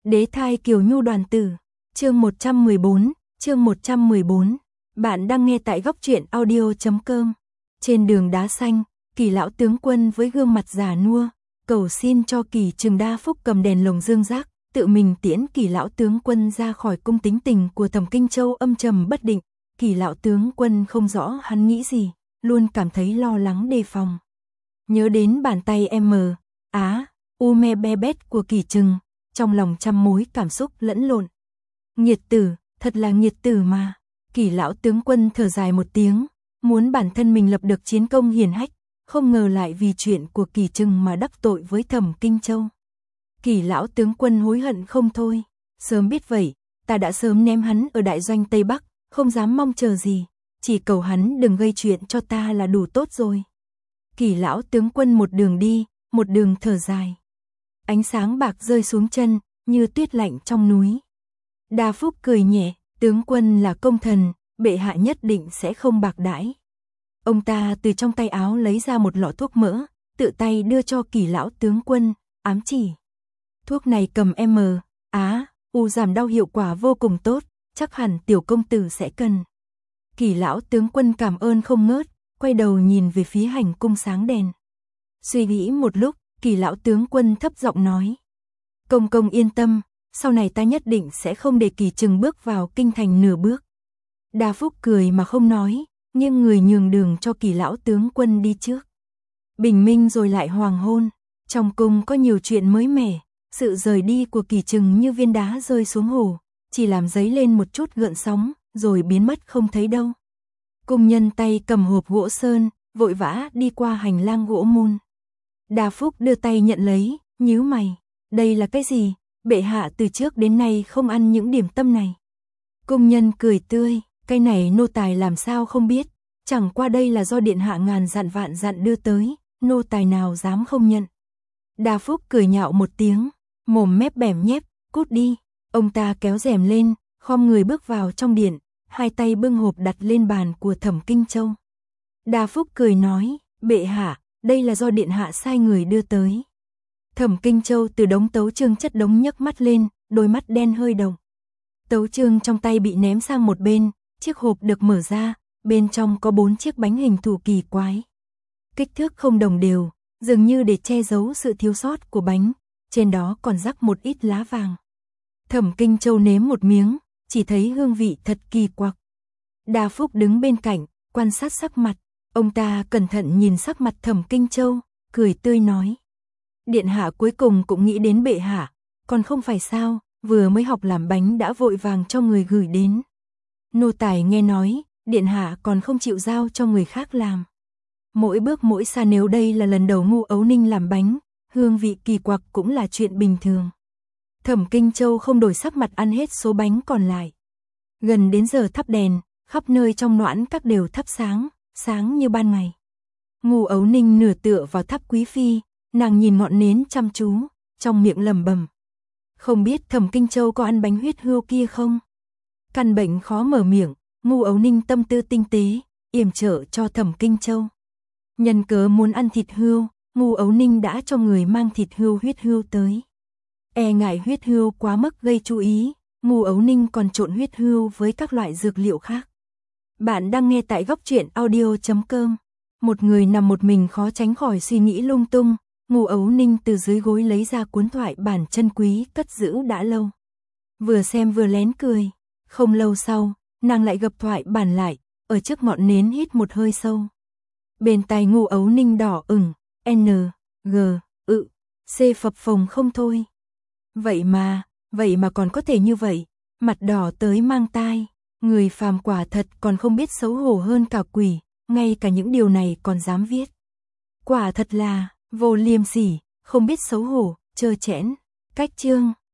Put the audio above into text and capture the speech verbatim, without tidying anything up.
Đế thai Kiều Nhu đoàn tử, chương một trăm mười bốn, chương một trăm mười bốn. Bạn đang nghe tại góc truyện audio chấm com. Trên đường đá xanh, Kỳ lão tướng quân với gương mặt già nua, cầu xin cho Kỳ Trừng đa phúc cầm đèn lồng dương giác, tự mình tiễn Kỳ lão tướng quân ra khỏi cung. Tính tình của Thẩm Kinh Châu âm trầm bất định, Kỳ lão tướng quân không rõ hắn nghĩ gì, luôn cảm thấy lo lắng đề phòng. Nhớ đến bàn tay em á, u me be bét của Kỳ Trừng, trong lòng trăm mối cảm xúc lẫn lộn. Nghiệt tử, thật là nghiệt tử mà. Kỳ lão tướng quân thở dài một tiếng, muốn bản thân mình lập được chiến công hiển hách, không ngờ lại vì chuyện của Kỳ Trừng mà đắc tội với Thẩm Kinh Châu. Kỳ lão tướng quân hối hận không thôi, sớm biết vậy, ta đã sớm ném hắn ở đại doanh Tây Bắc, không dám mong chờ gì, chỉ cầu hắn đừng gây chuyện cho ta là đủ tốt rồi. Kỳ lão tướng quân một đường đi, một đường thở dài. Ánh sáng bạc rơi xuống chân, như tuyết lạnh trong núi. Đa Phúc cười nhẹ, tướng quân là công thần, bệ hạ nhất định sẽ không bạc đãi. Ông ta từ trong tay áo lấy ra một lọ thuốc mỡ, tự tay đưa cho Kỳ lão tướng quân, ám chỉ. Thuốc này cầm M, á, u giảm đau hiệu quả vô cùng tốt, chắc hẳn tiểu công tử sẽ cần. Kỳ lão tướng quân cảm ơn không ngớt, quay đầu nhìn về phía hành cung sáng đèn. Suy nghĩ một lúc, Kỳ lão tướng quân thấp giọng nói. Công công yên tâm, sau này ta nhất định sẽ không để Kỳ Trừng bước vào kinh thành nửa bước. Đa Phúc cười mà không nói, nhưng người nhường đường cho Kỳ lão tướng quân đi trước. Bình minh rồi lại hoàng hôn, trong cung có nhiều chuyện mới mẻ, sự rời đi của Kỳ Trừng như viên đá rơi xuống hồ, chỉ làm dấy lên một chút gợn sóng, rồi biến mất không thấy đâu. Cung nhân tay cầm hộp gỗ sơn, vội vã đi qua hành lang gỗ mun. Đa Phúc đưa tay nhận lấy, nhíu mày, đây là cái gì? Bệ hạ từ trước đến nay không ăn những điểm tâm này. Cung nhân cười tươi, cái này nô tài làm sao không biết, chẳng qua đây là do điện hạ ngàn dặn vạn dặn đưa tới, nô tài nào dám không nhận. Đa Phúc cười nhạo một tiếng, mồm mép bẻm nhép, cút đi. Ông ta kéo rèm lên, khom người bước vào trong điện, hai tay bưng hộp đặt lên bàn của Thẩm Kinh Châu. Đa Phúc cười nói, bệ hạ, đây là do điện hạ sai người đưa tới. Thẩm Kinh Châu từ đống tấu chương chất đống nhấc mắt lên, đôi mắt đen hơi động. Tấu chương trong tay bị ném sang một bên, chiếc hộp được mở ra, bên trong có bốn chiếc bánh hình thù kỳ quái. Kích thước không đồng đều, dường như để che giấu sự thiếu sót của bánh, trên đó còn rắc một ít lá vàng. Thẩm Kinh Châu nếm một miếng, chỉ thấy hương vị thật kỳ quặc. Đa Phúc đứng bên cạnh, quan sát sắc mặt, ông ta cẩn thận nhìn sắc mặt Thẩm Kinh Châu, cười tươi nói. Điện hạ cuối cùng cũng nghĩ đến bệ hạ, còn không phải sao, vừa mới học làm bánh đã vội vàng cho người gửi đến. Nô tài nghe nói, điện hạ còn không chịu giao cho người khác làm. Mỗi bước mỗi xa, nếu đây là lần đầu Ngu Ấu Ninh làm bánh, hương vị kỳ quặc cũng là chuyện bình thường. Thẩm Kinh Châu không đổi sắc mặt ăn hết số bánh còn lại. Gần đến giờ thắp đèn, khắp nơi trong noãn các đều thắp sáng, sáng như ban ngày. Ngu Ấu Ninh nửa tựa vào tháp quý phi, nàng nhìn ngọn nến chăm chú, trong miệng lẩm bẩm. Không biết Thẩm Kinh Châu có ăn bánh huyết hươu kia không? Căn bệnh khó mở miệng, Ngu Ấu Ninh tâm tư tinh tế, yểm trợ cho Thẩm Kinh Châu. Nhân cớ muốn ăn thịt hươu, Ngu Ấu Ninh đã cho người mang thịt hươu huyết hươu tới. E ngại huyết hươu quá mức gây chú ý, Ngu Ấu Ninh còn trộn huyết hươu với các loại dược liệu khác. Bạn đang nghe tại góc truyện audio chấm com. Một người nằm một mình khó tránh khỏi suy nghĩ lung tung, Ngu Ấu Ninh từ dưới gối lấy ra cuốn thoại bản chân quý cất giữ đã lâu. Vừa xem vừa lén cười, không lâu sau, nàng lại gập thoại bản lại, ở trước ngọn nến hít một hơi sâu. Bên tai Ngu Ấu Ninh đỏ ửng, N, G, ự, C phập phồng không thôi. Vậy mà, vậy mà còn có thể như vậy, mặt đỏ tới mang tai, người phàm quả thật còn không biết xấu hổ hơn cả quỷ, ngay cả những điều này còn dám viết. Quả thật là vô liêm sỉ, không biết xấu hổ, trơ trẽn. Cách chương